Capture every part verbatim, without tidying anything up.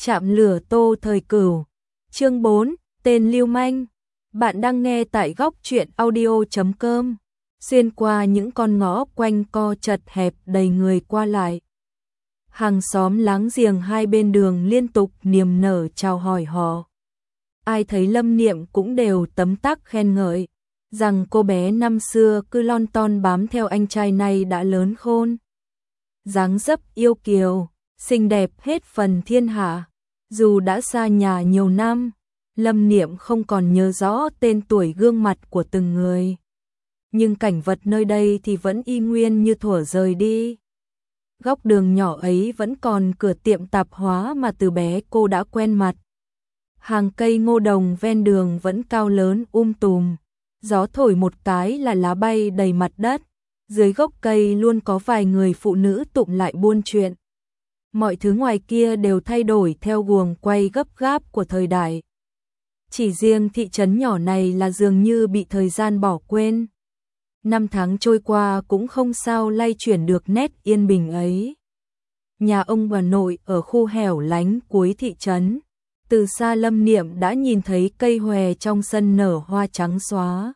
Chạm lửa Tô Thời Cửu. Chương bốn, tên lưu manh. Bạn đang nghe tại góc truyện audio chấm com. Xuyên qua những con ngõ quanh co chật hẹp đầy người qua lại. Hàng xóm láng giềng hai bên đường liên tục niềm nở chào hỏi họ. Ai thấy Lâm Niệm cũng đều tấm tắc khen ngợi, rằng cô bé năm xưa cứ lon ton bám theo anh trai này đã lớn khôn. Dáng dấp yêu kiều, xinh đẹp hết phần thiên hạ. Dù đã xa nhà nhiều năm, Lâm Niệm không còn nhớ rõ tên tuổi gương mặt của từng người. Nhưng cảnh vật nơi đây thì vẫn y nguyên như thuở rời đi. Góc đường nhỏ ấy vẫn còn cửa tiệm tạp hóa mà từ bé cô đã quen mặt. Hàng cây ngô đồng ven đường vẫn cao lớn um tùm, gió thổi một cái là lá bay đầy mặt đất. Dưới gốc cây luôn có vài người phụ nữ tụm lại buôn chuyện. Mọi thứ ngoài kia đều thay đổi theo guồng quay gấp gáp của thời đại. Chỉ riêng thị trấn nhỏ này là dường như bị thời gian bỏ quên. Năm tháng trôi qua cũng không sao lay chuyển được nét yên bình ấy. Nhà ông bà nội ở khu hẻo lánh cuối thị trấn. Từ xa Lâm Niệm đã nhìn thấy cây hòe trong sân nở hoa trắng xóa.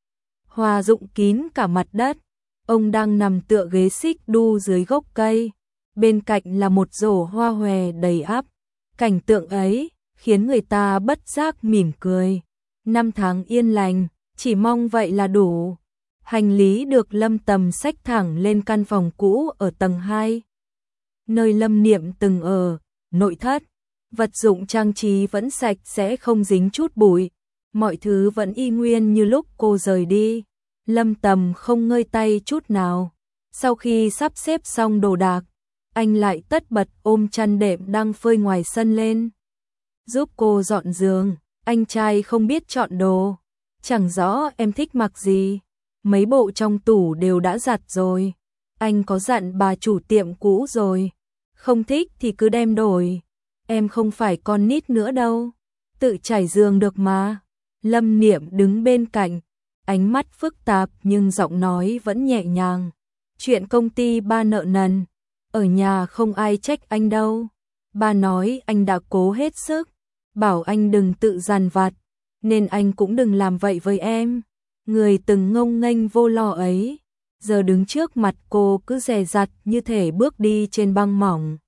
Hoa rụng kín cả mặt đất. Ông đang nằm tựa ghế xích đu dưới gốc cây. Bên cạnh là một rổ hoa hòe đầy ắp. Cảnh tượng ấy khiến người ta bất giác mỉm cười. Năm tháng yên lành, chỉ mong vậy là đủ. Hành lý được Lâm Tầm xách thẳng lên căn phòng cũ ở tầng hai. Nơi Lâm Niệm từng ở, nội thất. Vật dụng trang trí vẫn sạch sẽ không dính chút bụi. Mọi thứ vẫn y nguyên như lúc cô rời đi. Lâm Tầm không ngơi tay chút nào. Sau khi sắp xếp xong đồ đạc, anh lại tất bật ôm chăn đệm đang phơi ngoài sân lên. Giúp cô dọn giường, anh trai không biết chọn đồ. Chẳng rõ em thích mặc gì. Mấy bộ trong tủ đều đã giặt rồi. Anh có dặn bà chủ tiệm cũ rồi. Không thích thì cứ đem đổi. Em không phải con nít nữa đâu. Tự trải giường được mà. Lâm Niệm đứng bên cạnh. Ánh mắt phức tạp nhưng giọng nói vẫn nhẹ nhàng. Chuyện công ty ba nợ nần. Ở nhà không ai trách anh đâu. Ba nói anh đã cố hết sức. Bảo anh đừng tự dằn vặt. Nên anh cũng đừng làm vậy với em. Người từng ngông nghênh vô lo ấy. Giờ đứng trước mặt cô cứ dè dặt như thể bước đi trên băng mỏng.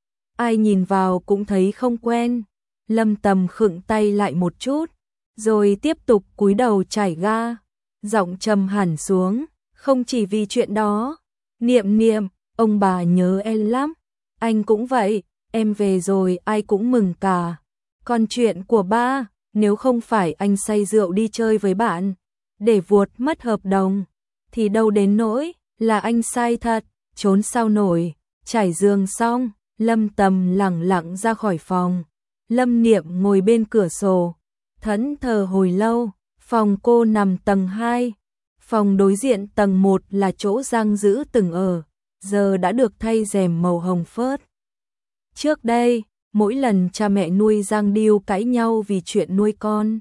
Ai nhìn vào cũng thấy không quen. Lâm Tầm khựng tay lại một chút. Rồi tiếp tục cúi đầu chải ga. Giọng trầm hẳn xuống. Không chỉ vì chuyện đó. Niệm Niệm, ông bà nhớ em lắm. Anh cũng vậy. Em về rồi ai cũng mừng cả. Còn chuyện của ba, nếu không phải anh say rượu đi chơi với bạn, để vuột mất hợp đồng, thì đâu đến nỗi là anh sai thật, trốn sao nổi. Trải giường xong, Lâm Tầm lẳng lặng ra khỏi phòng. Lâm Niệm ngồi bên cửa sổ, thẫn thờ hồi lâu. Phòng cô nằm tầng hai. Phòng đối diện tầng một là chỗ Giang Dữ từng ở, giờ đã được thay rèm màu hồng phớt. Trước đây, mỗi lần cha mẹ nuôi Giang Điêu cãi nhau vì chuyện nuôi con,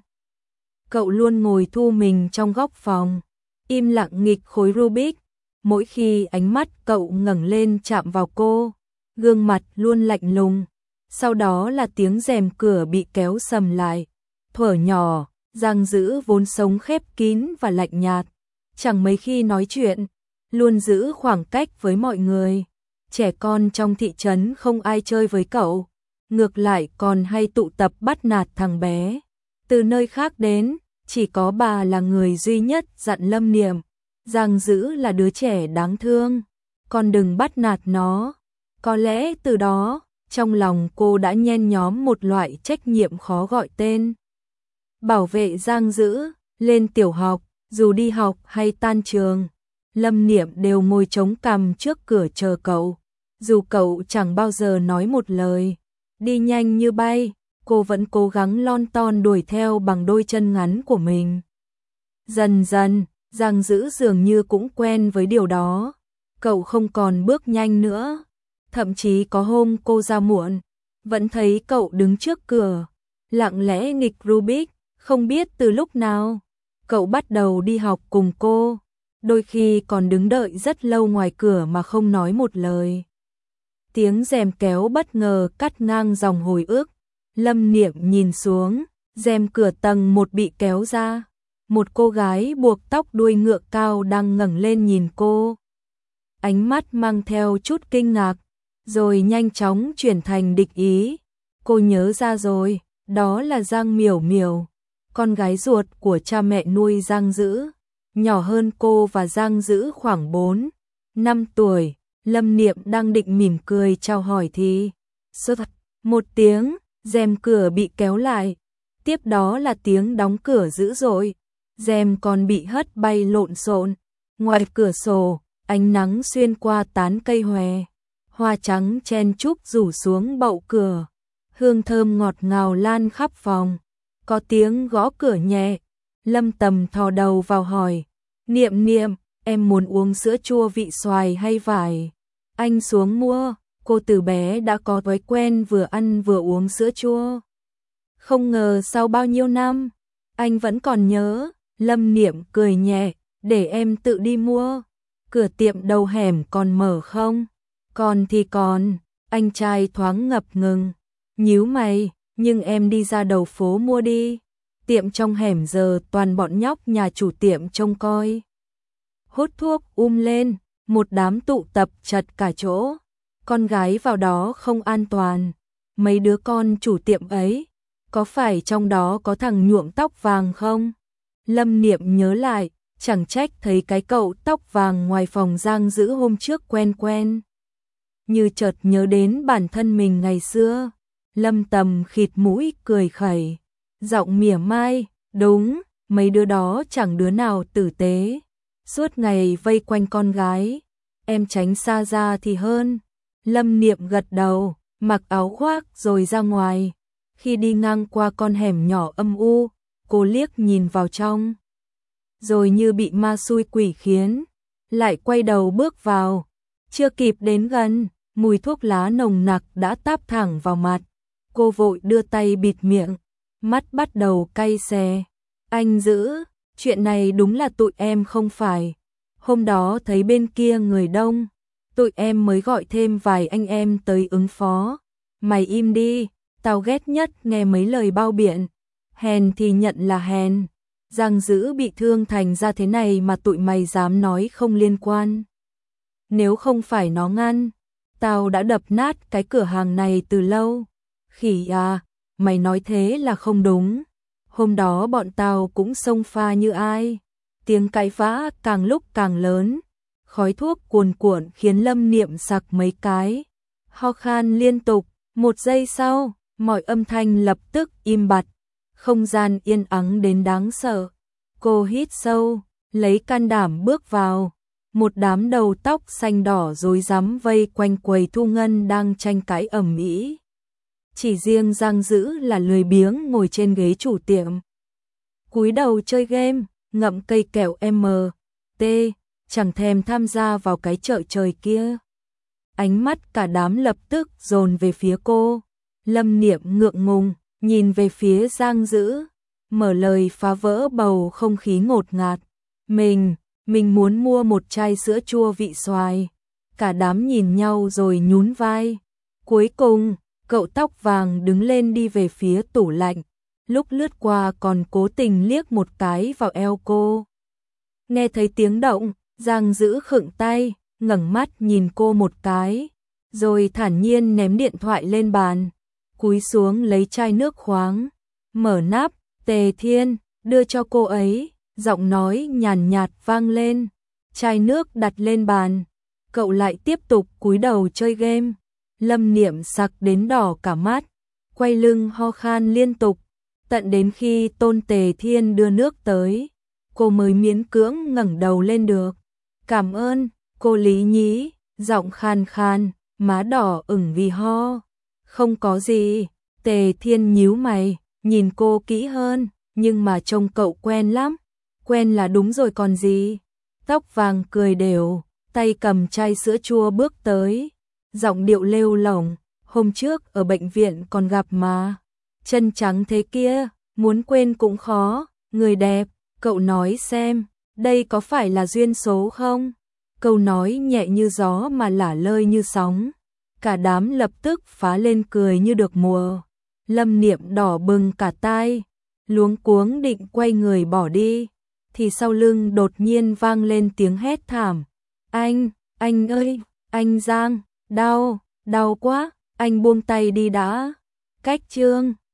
cậu luôn ngồi thu mình trong góc phòng, im lặng nghịch khối Rubik. Mỗi khi ánh mắt cậu ngẩng lên chạm vào cô, gương mặt luôn lạnh lùng. Sau đó là tiếng rèm cửa bị kéo sầm lại. Thuở nhỏ, Giang Dữ vốn sống khép kín và lạnh nhạt, chẳng mấy khi nói chuyện, luôn giữ khoảng cách với mọi người. Trẻ con trong thị trấn không ai chơi với cậu, ngược lại còn hay tụ tập bắt nạt thằng bé. Từ nơi khác đến, chỉ có bà là người duy nhất dặn Lâm Niệm, Giang Dữ là đứa trẻ đáng thương, con đừng bắt nạt nó. Có lẽ từ đó, trong lòng cô đã nhen nhóm một loại trách nhiệm khó gọi tên. Bảo vệ Giang Dữ, lên tiểu học, dù đi học hay tan trường, Lâm Niệm đều ngồi chống cằm trước cửa chờ cậu. Dù cậu chẳng bao giờ nói một lời, đi nhanh như bay, cô vẫn cố gắng lon ton đuổi theo bằng đôi chân ngắn của mình. Dần dần, Giang Dữ dường như cũng quen với điều đó. Cậu không còn bước nhanh nữa. Thậm chí có hôm cô ra muộn, vẫn thấy cậu đứng trước cửa, lặng lẽ nghịch Rubik. Không biết từ lúc nào, cậu bắt đầu đi học cùng cô. Đôi khi còn đứng đợi rất lâu ngoài cửa mà không nói một lời. Tiếng rèm kéo bất ngờ cắt ngang dòng hồi ức. Lâm Niệm nhìn xuống, rèm cửa tầng một bị kéo ra. Một cô gái buộc tóc đuôi ngựa cao đang ngẩng lên nhìn cô. Ánh mắt mang theo chút kinh ngạc, rồi nhanh chóng chuyển thành địch ý. Cô nhớ ra rồi, đó là Giang Miểu Miểu, con gái ruột của cha mẹ nuôi Giang Dữ, nhỏ hơn cô và Giang Dữ khoảng bốn, năm tuổi. Lâm Niệm đang định mỉm cười chào hỏi thì sợt một tiếng, rèm cửa bị kéo lại, tiếp đó là tiếng đóng cửa dữ dội, rèm còn bị hất bay lộn xộn. Ngoài cửa sổ, ánh nắng xuyên qua tán cây hòe, hoa trắng chen chúc rủ xuống bậu cửa, hương thơm ngọt ngào lan khắp phòng. Có tiếng gõ cửa nhẹ, Lâm Tầm thò đầu vào hỏi, Niệm Niệm, em muốn uống sữa chua vị xoài hay vải? Anh xuống mua. Cô từ bé đã có thói quen vừa ăn vừa uống sữa chua. Không ngờ sau bao nhiêu năm, anh vẫn còn nhớ. Lâm Niệm cười nhẹ, để em tự đi mua. Cửa tiệm đầu hẻm còn mở không? Còn thì còn. Anh trai thoáng ngập ngừng, nhíu mày, nhưng em đi ra đầu phố mua đi. Tiệm trong hẻm giờ toàn bọn nhóc nhà chủ tiệm trông coi. Hút thuốc um lên, một đám tụ tập chật cả chỗ. Con gái vào đó không an toàn. Mấy đứa con chủ tiệm ấy, có phải trong đó có thằng nhuộm tóc vàng không? Lâm Niệm nhớ lại, chẳng trách thấy cái cậu tóc vàng ngoài phòng Giang Dữ hôm trước quen quen. Như chợt nhớ đến bản thân mình ngày xưa. Lâm Tầm khịt mũi cười khẩy, giọng mỉa mai, đúng, mấy đứa đó chẳng đứa nào tử tế, suốt ngày vây quanh con gái, em tránh xa ra thì hơn. Lâm Niệm gật đầu, mặc áo khoác rồi ra ngoài. Khi đi ngang qua con hẻm nhỏ âm u, cô liếc nhìn vào trong, rồi như bị ma xui quỷ khiến, lại quay đầu bước vào. Chưa kịp đến gần, mùi thuốc lá nồng nặc đã táp thẳng vào mặt. Cô vội đưa tay bịt miệng, mắt bắt đầu cay xè. Anh Dữ, chuyện này đúng là tụi em không phải. Hôm đó thấy bên kia người đông, tụi em mới gọi thêm vài anh em tới ứng phó. Mày im đi, tao ghét nhất nghe mấy lời bao biện. Hèn thì nhận là hèn. Giang Dữ bị thương thành ra thế này mà tụi mày dám nói không liên quan. Nếu không phải nó ngăn, tao đã đập nát cái cửa hàng này từ lâu. Khỉ à, mày nói thế là không đúng. Hôm đó bọn tao cũng xông pha như ai. Tiếng cãi vã càng lúc càng lớn. Khói thuốc cuồn cuộn khiến Lâm Niệm sặc mấy cái. Ho khan liên tục. Một giây sau, mọi âm thanh lập tức im bặt. Không gian yên ắng đến đáng sợ. Cô hít sâu, lấy can đảm bước vào. Một đám đầu tóc xanh đỏ rối rắm vây quanh quầy thu ngân đang tranh cãi ầm ĩ. Chỉ riêng Giang Dữ là lười biếng ngồi trên ghế chủ tiệm, cúi đầu chơi game, ngậm cây kẹo em tê, chẳng thèm tham gia vào cái chợ trời kia. Ánh mắt cả đám lập tức dồn về phía cô. Lâm Niệm ngượng ngùng, nhìn về phía Giang Dữ, mở lời phá vỡ bầu không khí ngột ngạt. Mình, mình muốn mua một chai sữa chua vị xoài. Cả đám nhìn nhau rồi nhún vai. Cuối cùng, cậu tóc vàng đứng lên đi về phía tủ lạnh. Lúc lướt qua còn cố tình liếc một cái vào eo cô. Nghe thấy tiếng động, Giang Dữ khựng tay, ngẩng mắt nhìn cô một cái, rồi thản nhiên ném điện thoại lên bàn, cúi xuống lấy chai nước khoáng, mở nắp, Tề Thiên, đưa cho cô ấy, giọng nói nhàn nhạt vang lên. Chai nước đặt lên bàn, cậu lại tiếp tục cúi đầu chơi game. Lâm Niệm sặc đến đỏ cả mắt, quay lưng ho khan liên tục, tận đến khi Tôn Tề Thiên đưa nước tới, cô mới miễn cưỡng ngẩng đầu lên được. Cảm ơn, cô Lý Nhí, giọng khan khan, má đỏ ửng vì ho. Không có gì. Tề Thiên nhíu mày, nhìn cô kỹ hơn, nhưng mà trông cậu quen lắm. Quen là đúng rồi còn gì. Tóc vàng cười đều, tay cầm chai sữa chua bước tới, giọng điệu lêu lỏng, hôm trước ở bệnh viện còn gặp mà. Chân trắng thế kia, muốn quên cũng khó. Người đẹp, cậu nói xem, đây có phải là duyên số không? Câu nói nhẹ như gió mà lả lơi như sóng. Cả đám lập tức phá lên cười như được mùa. Lâm Niệm đỏ bừng cả tai, luống cuống định quay người bỏ đi, thì sau lưng đột nhiên vang lên tiếng hét thảm. Anh, anh ơi, anh Giang, đau, đau quá, anh buông tay đi đã. Cách chương